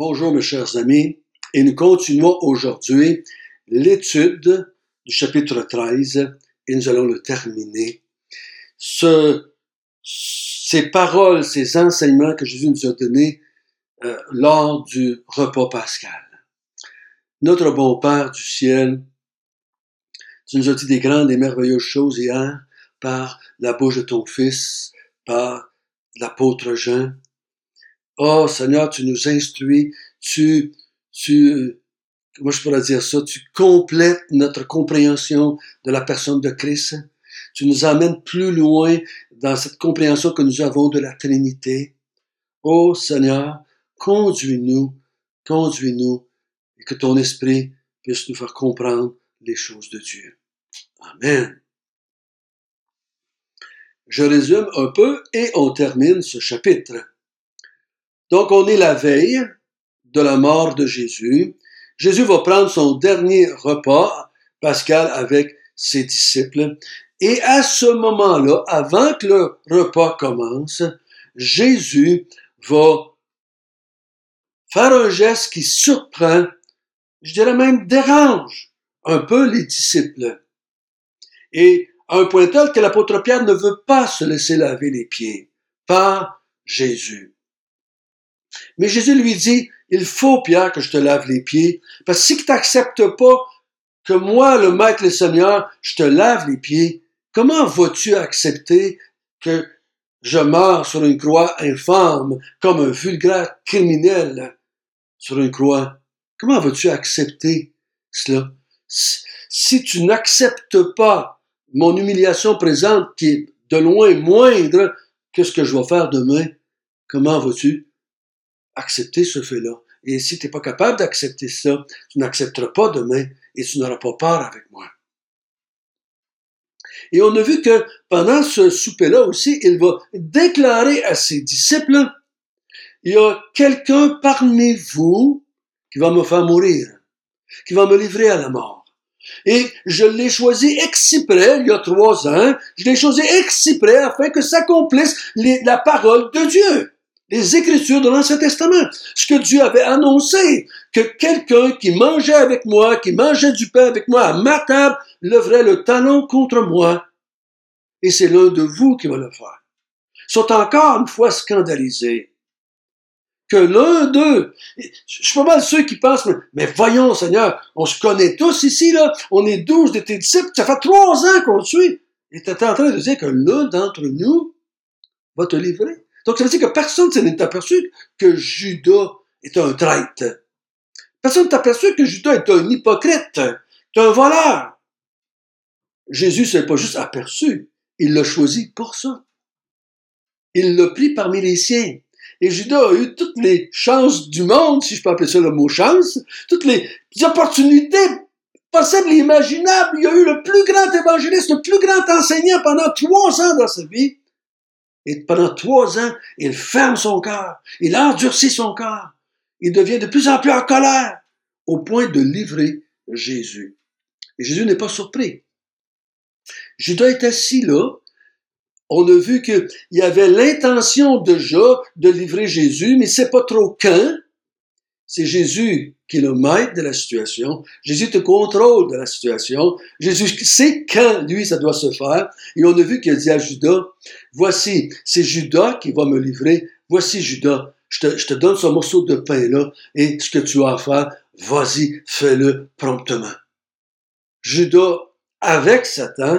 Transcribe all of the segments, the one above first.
Bonjour mes chers amis, et nous continuons aujourd'hui l'étude du chapitre 13 et nous allons le terminer. Ces paroles, ces enseignements que Jésus nous a donnés lors du repas pascal. Notre bon Père du ciel, tu nous as dit des grandes et merveilleuses choses hier par la bouche de ton Fils, par l'apôtre Jean. Oh Seigneur, tu nous instruis, comment je pourrais dire ça, tu complètes notre compréhension de la personne de Christ. Tu nous amènes plus loin dans cette compréhension que nous avons de la Trinité. Oh Seigneur, conduis-nous, et que ton esprit puisse nous faire comprendre les choses de Dieu. Amen. Je résume un peu et on termine ce chapitre. Donc, on est la veille de la mort de Jésus. Jésus va prendre son dernier repas pascal avec ses disciples. Et à ce moment-là, avant que le repas commence, Jésus va faire un geste qui surprend, je dirais même dérange un peu les disciples. Et à un point tel que l'apôtre Pierre ne veut pas se laisser laver les pieds par Jésus. Mais Jésus lui dit, il faut, Pierre, que je te lave les pieds, parce que si tu n'acceptes pas que moi, le Maître et le Seigneur, je te lave les pieds, comment vas-tu accepter que je meure sur une croix infâme, comme un vulgaire criminel sur une croix? Comment vas-tu accepter cela? Si tu n'acceptes pas mon humiliation présente, qui est de loin moindre que ce que je vais faire demain, comment vas-tu accepter ce fait-là? Et si tu n'es pas capable d'accepter ça, tu n'accepteras pas demain et tu n'auras pas peur avec moi. Et on a vu que pendant ce souper-là aussi, il va déclarer à ses disciples, il y a quelqu'un parmi vous qui va me faire mourir, qui va me livrer à la mort. Et je l'ai choisi exprès, il y a 3 ans, je l'ai choisi exprès afin que s'accomplisse la parole de Dieu. Les Écritures de l'Ancien Testament, ce que Dieu avait annoncé, que quelqu'un qui mangeait avec moi, qui mangeait du pain avec moi à ma table, leverait le talon contre moi. Et c'est l'un de vous qui va le faire. Ils sont encore une fois scandalisés. Que l'un d'eux, je suis pas mal ceux qui pensent, mais voyons Seigneur, on se connaît tous ici, là, on est 12 de tes disciples, ça fait 3 ans qu'on te suit. Et tu es en train de dire que l'un d'entre nous va te livrer. Donc, ça veut dire que personne ne s'est aperçu que Judas est un traître. Personne ne s'est aperçu que Judas est un hypocrite, est un voleur. Jésus ne s'est pas juste aperçu, il l'a choisi pour ça. Il l'a pris parmi les siens. Et Judas a eu toutes les chances du monde, si je peux appeler ça le mot chance, toutes les opportunités possibles et imaginables. Il a eu le plus grand évangéliste, le plus grand enseignant pendant 3 ans dans sa vie. Et pendant 3 ans, il ferme son cœur, il endurcit son cœur, il devient de plus en plus en colère, au point de livrer Jésus. Et Jésus n'est pas surpris. Judas est assis là, on a vu qu'il y avait l'intention déjà de livrer Jésus, mais c'est pas trop quand. C'est Jésus qui est le maître de la situation. Jésus te contrôle de la situation. Jésus sait quand, lui, ça doit se faire. Et on a vu qu'il a dit à Judas, voici, c'est Judas qui va me livrer. Voici Judas, je te donne ce morceau de pain-là et ce que tu as à faire, vas-y, fais-le promptement. Judas, avec Satan,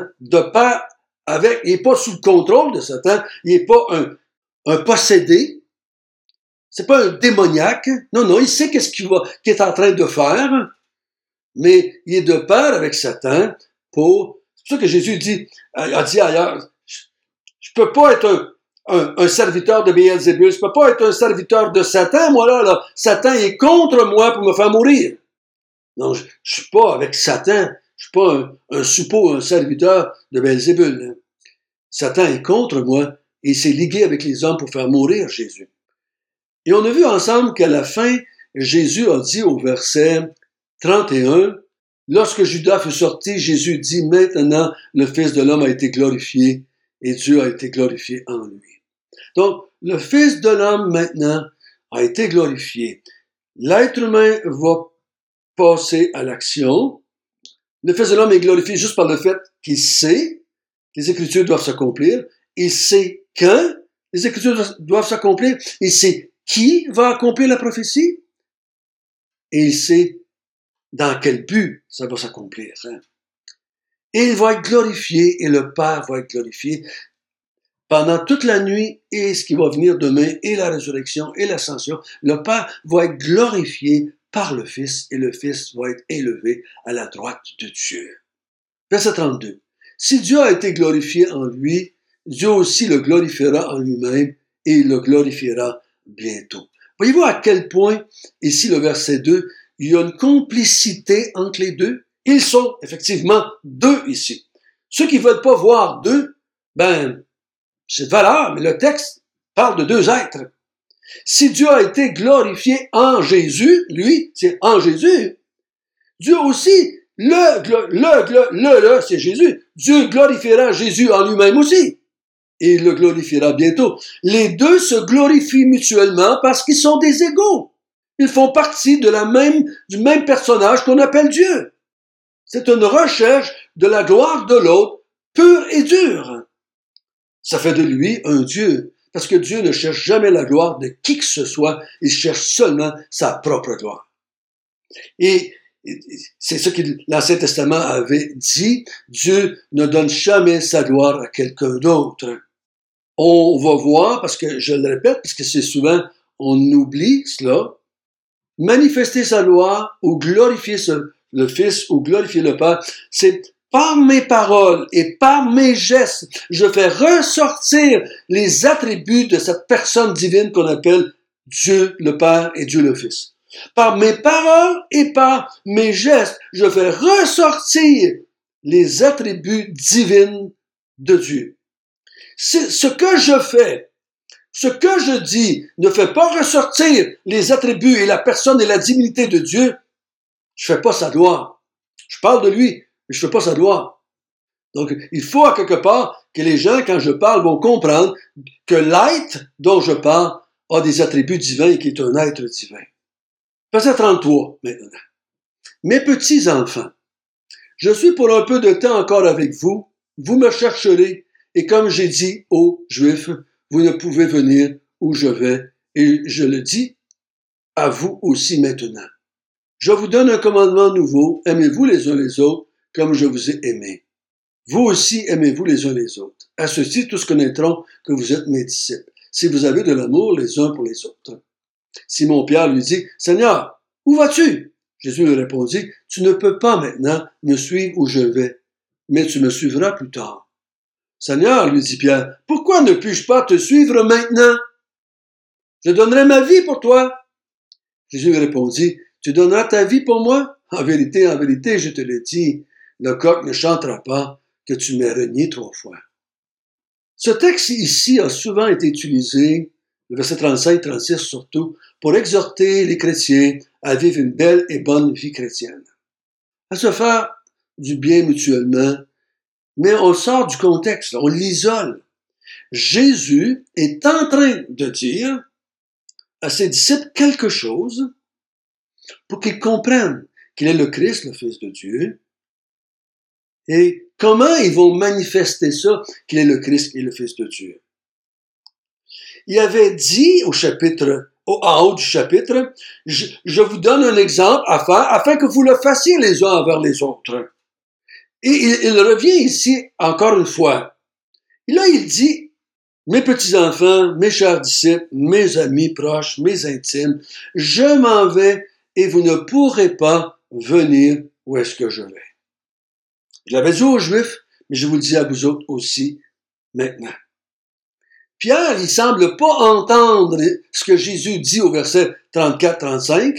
il n'est pas sous le contrôle de Satan, il n'est pas un possédé, c'est pas un démoniaque. Non, il sait qu'il est en train de faire, mais il est de pair avec Satan c'est pour ça que Jésus a dit ailleurs, je peux pas être un serviteur de Béelzébul, je peux pas être un serviteur de Satan, moi là, Satan est contre moi pour me faire mourir. Non, je suis pas avec Satan, je suis pas un serviteur de Béelzébul. Satan est contre moi et il s'est ligué avec les hommes pour faire mourir Jésus. Et on a vu ensemble qu'à la fin, Jésus a dit au verset 31, lorsque Judas fut sorti, Jésus dit, maintenant le Fils de l'homme a été glorifié et Dieu a été glorifié en lui. Donc, le Fils de l'homme maintenant a été glorifié. l'être humain va passer à l'action. Le Fils de l'homme est glorifié juste par le fait qu'il sait que les Écritures doivent s'accomplir. Il sait quand les Écritures doivent s'accomplir. Il sait qui va accomplir la prophétie. Et il sait dans quel but ça va s'accomplir. Et il va être glorifié et le Père va être glorifié pendant toute la nuit et ce qui va venir demain et la résurrection et l'ascension. Le Père va être glorifié par le Fils, et le Fils va être élevé à la droite de Dieu. Verset 32. Si Dieu a été glorifié en lui, Dieu aussi le glorifiera en lui-même, et il le glorifiera bientôt. Voyez-vous à quel point, ici le verset 2, il y a une complicité entre les deux? Ils sont effectivement deux ici. Ceux qui ne veulent pas voir deux, c'est valable, mais le texte parle de deux êtres. Si Dieu a été glorifié en Jésus, lui, c'est en Jésus. Dieu aussi, c'est Jésus. Dieu glorifiera Jésus en lui-même aussi. Et il le glorifiera bientôt. Les deux se glorifient mutuellement parce qu'ils sont des égaux. Ils font partie du même personnage qu'on appelle Dieu. C'est une recherche de la gloire de l'autre, pure et dure. Ça fait de lui un Dieu. Parce que Dieu ne cherche jamais la gloire de qui que ce soit, il cherche seulement sa propre gloire. Et c'est ce que l'Ancien Testament avait dit, Dieu ne donne jamais sa gloire à quelqu'un d'autre. On va voir, parce que je le répète, parce que c'est souvent, on oublie cela, manifester sa gloire ou glorifier le Fils ou glorifier le Père, c'est par mes paroles et par mes gestes, je fais ressortir les attributs de cette personne divine qu'on appelle Dieu le Père et Dieu le Fils. Par mes paroles et par mes gestes, je fais ressortir les attributs divins de Dieu. Ce que je fais, ce que je dis, ne fait pas ressortir les attributs et la personne et la divinité de Dieu, je fais pas sa gloire. Je parle de lui, mais je fais pas sa gloire. Donc, il faut à quelque part que les gens, quand je parle, vont comprendre que l'être dont je parle a des attributs divins et qui est un être divin. Verset 33, maintenant. Mes petits enfants, je suis pour un peu de temps encore avec vous, vous me chercherez, et comme j'ai dit aux Juifs, vous ne pouvez venir où je vais, et je le dis à vous aussi maintenant. Je vous donne un commandement nouveau, aimez-vous les uns les autres, comme je vous ai aimés. Vous aussi aimez-vous les uns les autres. À ceci, tous connaîtront que vous êtes mes disciples, si vous avez de l'amour les uns pour les autres. Simon-Pierre lui dit, « Seigneur, où vas-tu? » Jésus lui répondit, « Tu ne peux pas maintenant me suivre où je vais, mais tu me suivras plus tard. » « Seigneur, lui dit Pierre, « pourquoi ne puis-je pas te suivre maintenant? Je donnerai ma vie pour toi. » Jésus lui répondit, « Tu donneras ta vie pour moi? En vérité, je te le dis, le coq ne chantera pas que tu m'aies renié 3 fois. » Ce texte ici a souvent été utilisé, le verset 35-36 surtout, pour exhorter les chrétiens à vivre une belle et bonne vie chrétienne, à se faire du bien mutuellement, mais on sort du contexte, on l'isole. Jésus est en train de dire à ses disciples quelque chose pour qu'ils comprennent qu'il est le Christ, le Fils de Dieu, et comment ils vont manifester ça, qu'il est le Christ et le Fils de Dieu. Il avait dit en haut du chapitre, je vous donne un exemple à faire afin que vous le fassiez les uns envers les autres. Et il revient ici encore une fois. Et là, il dit, mes petits-enfants, mes chers disciples, mes amis proches, mes intimes, je m'en vais et vous ne pourrez pas venir où est-ce que je vais. Je l'avais dit aux Juifs, mais je vous le dis à vous autres aussi maintenant. Pierre, il semble pas entendre ce que Jésus dit au verset 34-35,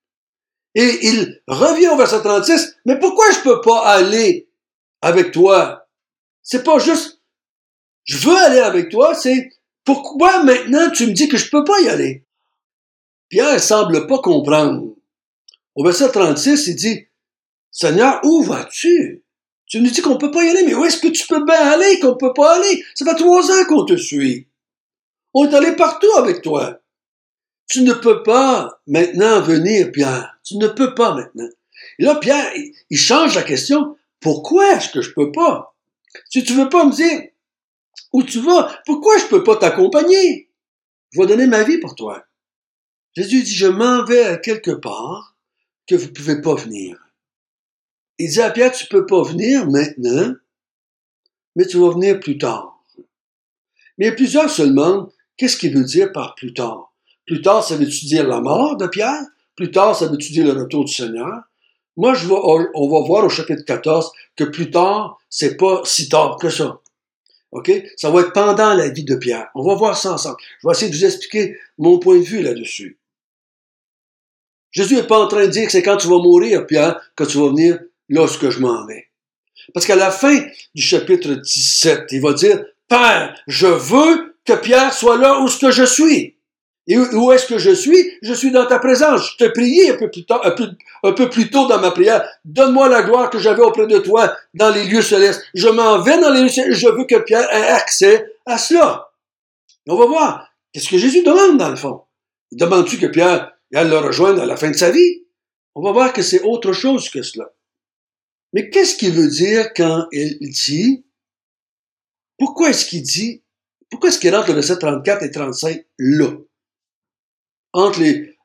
et il revient au verset 36, mais pourquoi je peux pas aller avec toi? C'est pas juste, je veux aller avec toi, c'est pourquoi maintenant tu me dis que je peux pas y aller? Pierre semble pas comprendre. Au verset 36, il dit, Seigneur, où vas-tu? Tu nous dis qu'on peut pas y aller, mais où est-ce que tu peux bien aller qu'on peut pas aller? Ça fait 3 ans qu'on te suit. On est allé partout avec toi. tu ne peux pas maintenant venir, Pierre. Tu ne peux pas maintenant. Et là, Pierre, il change la question. Pourquoi est-ce que je peux pas? Si tu veux pas me dire où tu vas, pourquoi je peux pas t'accompagner? Je vais donner ma vie pour toi. Jésus dit, je m'en vais à quelque part que vous pouvez pas venir. Il dit à Pierre, tu peux pas venir maintenant, mais tu vas venir plus tard. Mais plusieurs se demandent, qu'est-ce qu'il veut dire par plus tard? Plus tard, ça veut-tu dire la mort de Pierre? Plus tard, ça veut-tu dire le retour du Seigneur? Moi, on va voir au chapitre 14 que plus tard, c'est pas si tard que ça. OK? Ça va être pendant la vie de Pierre. On va voir ça ensemble. Je vais essayer de vous expliquer mon point de vue là-dessus. Jésus n'est pas en train de dire que c'est quand tu vas mourir, Pierre, que tu vas venir lorsque je m'en vais. Parce qu'à la fin du chapitre 17, il va dire, Père, je veux que Pierre soit là où est-ce que je suis. Et où est-ce que je suis? Je suis dans ta présence. Je te priais un peu plus tôt dans ma prière. Donne-moi la gloire que j'avais auprès de toi dans les lieux célestes. Je m'en vais dans les lieux célestes. Je veux que Pierre ait accès à cela. Et on va voir. Qu'est-ce que Jésus demande dans le fond? Il demande-tu que Pierre aille le rejoindre à la fin de sa vie? On va voir que c'est autre chose que cela. Mais qu'est-ce qu'il veut dire quand il dit, pourquoi est-ce qu'il rentre le verset 34 et 35 là? Entre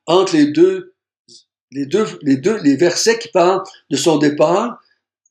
les versets qui parlent de son départ,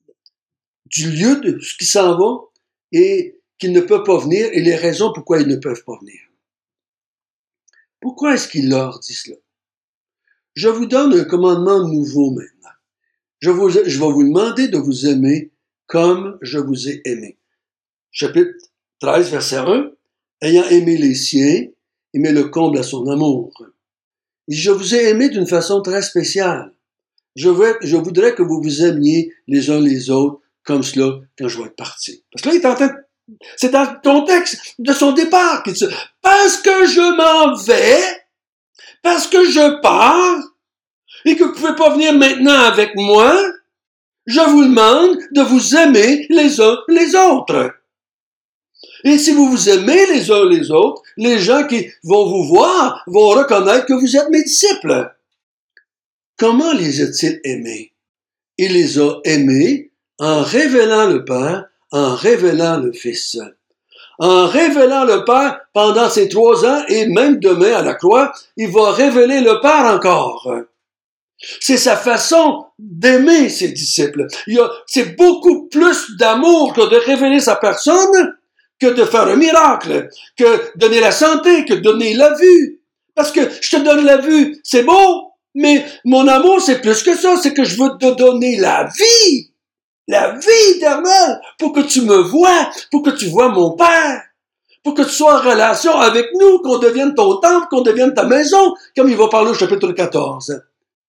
du lieu de ce qui s'en va, et qu'il ne peut pas venir, et les raisons pourquoi ils ne peuvent pas venir. Pourquoi est-ce qu'il leur dit cela? Je vous donne un commandement nouveau maintenant. Je vais vous demander de vous aimer comme je vous ai aimé. Chapitre 13, verset 1. Ayant aimé les siens, il met le comble à son amour. Il dit, je vous ai aimé d'une façon très spéciale. Je voudrais que vous vous aimiez les uns les autres comme cela quand je vais être parti. Parce que là, il est en train c'est dans le contexte de son départ qu'il dit, parce que je m'en vais, parce que je pars, et que vous ne pouvez pas venir maintenant avec moi, je vous demande de vous aimer les uns les autres. Et si vous vous aimez les uns les autres, les gens qui vont vous voir vont reconnaître que vous êtes mes disciples. Comment les a-t-il aimés? Il les a aimés en révélant le Père, en révélant le Fils. En révélant le Père pendant ces 3 ans et même demain à la croix, il va révéler le Père encore. C'est sa façon d'aimer ses disciples. C'est beaucoup plus d'amour que de révéler sa personne, que de faire un miracle, que donner la santé, que donner la vue. Parce que je te donne la vue, c'est beau, mais mon amour, c'est plus que ça, c'est que je veux te donner la vie éternelle, pour que tu me vois, pour que tu vois mon Père, pour que tu sois en relation avec nous, qu'on devienne ton temple, qu'on devienne ta maison, comme il va parler au chapitre 14.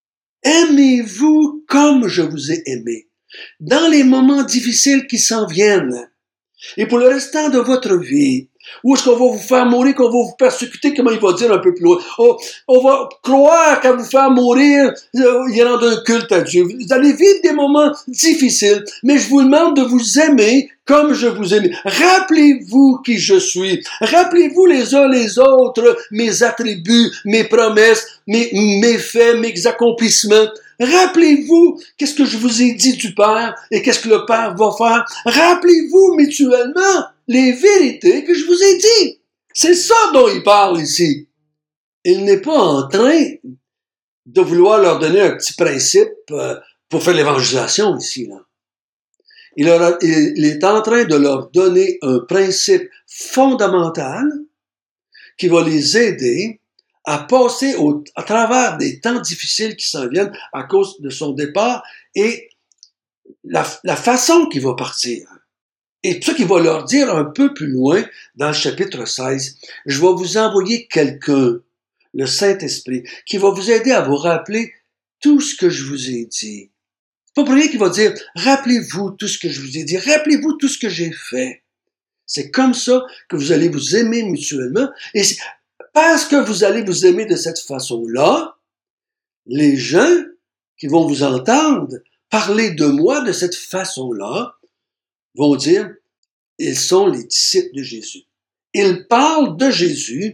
Aimez-vous comme je vous ai aimé, dans les moments difficiles qui s'en viennent, et pour le restant de votre vie, où est-ce qu'on va vous faire mourir, qu'on va vous persécuter, comment il va dire un peu plus loin. On va croire qu'à vous faire mourir, il rend un culte à Dieu. Vous allez vivre des moments difficiles, mais je vous demande de vous aimer comme je vous aime. Rappelez-vous qui je suis. Rappelez-vous les uns les autres mes attributs, mes promesses, mes faits, mes accomplissements. Rappelez-vous qu'est-ce que je vous ai dit du Père et qu'est-ce que le Père va faire. Rappelez-vous mutuellement les vérités que je vous ai dit. C'est ça dont il parle ici. Il n'est pas en train de vouloir leur donner un petit principe pour faire l'évangélisation ici, là. Il est en train de leur donner un principe fondamental qui va les aider à passer à travers des temps difficiles qui s'en viennent à cause de son départ et la façon qu'il va partir. Et tout ça qu'il va leur dire un peu plus loin dans le chapitre 16, je vais vous envoyer quelqu'un, le Saint-Esprit, qui va vous aider à vous rappeler tout ce que je vous ai dit. C'est pas pour rien qu'il va dire, rappelez-vous tout ce que je vous ai dit, rappelez-vous tout ce que j'ai fait. C'est comme ça que vous allez vous aimer mutuellement. Et parce que vous allez vous aimer de cette façon-là, les gens qui vont vous entendre parler de moi de cette façon-là vont dire, ils sont les disciples de Jésus. Ils parlent de Jésus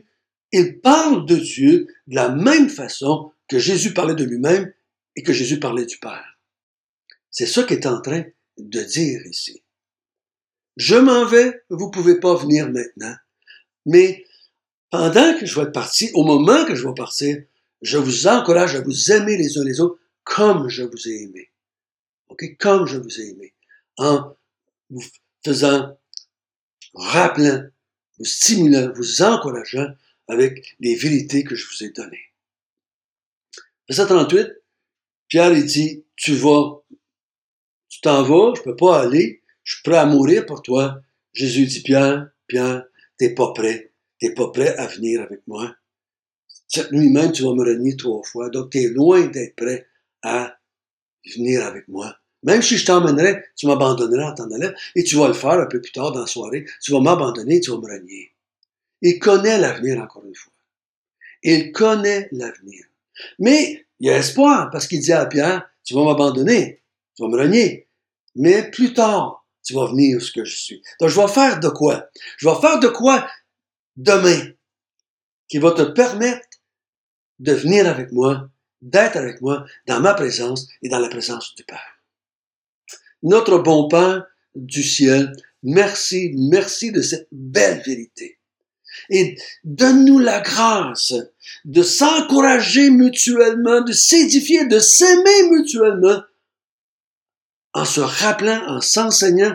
il parle de Dieu de la même façon que Jésus parlait de lui-même et que Jésus parlait du Père. C'est ça qu'il est en train de dire ici. Je m'en vais, vous pouvez pas venir maintenant, mais pendant que je vais être parti, au moment que je vais partir, je vous encourage à vous aimer les uns les autres comme je vous ai aimé. OK? Comme je vous ai aimé. En vous faisant, rappelant, vous stimulant, vous encourageant avec les vérités que je vous ai données. Verset 38, Pierre il dit, tu t'en vas, je peux pas aller, je suis prêt à mourir pour toi. Jésus dit, Pierre, t'es pas prêt à venir avec moi. Cette nuit même, tu vas me renier 3 fois, donc t'es loin d'être prêt à venir avec moi. Même si je t'emmènerais, tu m'abandonnerais en t'en allant, et tu vas le faire un peu plus tard dans la soirée, tu vas m'abandonner, tu vas me renier. Il connaît l'avenir, encore une fois. Il connaît l'avenir. Mais il y a espoir, parce qu'il dit à Pierre, tu vas m'abandonner, tu vas me renier, mais plus tard, tu vas venir où ce que je suis. Donc, je vais faire de quoi? Je vais faire de quoi demain qui va te permettre de venir avec moi, d'être avec moi dans ma présence et dans la présence du Père. Notre bon Père du ciel, merci de cette belle vérité. Et donne-nous la grâce de s'encourager mutuellement, de s'édifier, de s'aimer mutuellement, en se rappelant, en s'enseignant,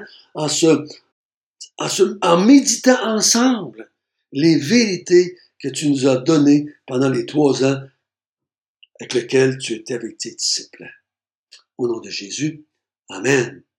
en méditant ensemble les vérités que tu nous as données pendant les 3 ans avec lesquels tu étais avec tes disciples. Au nom de Jésus, Amen.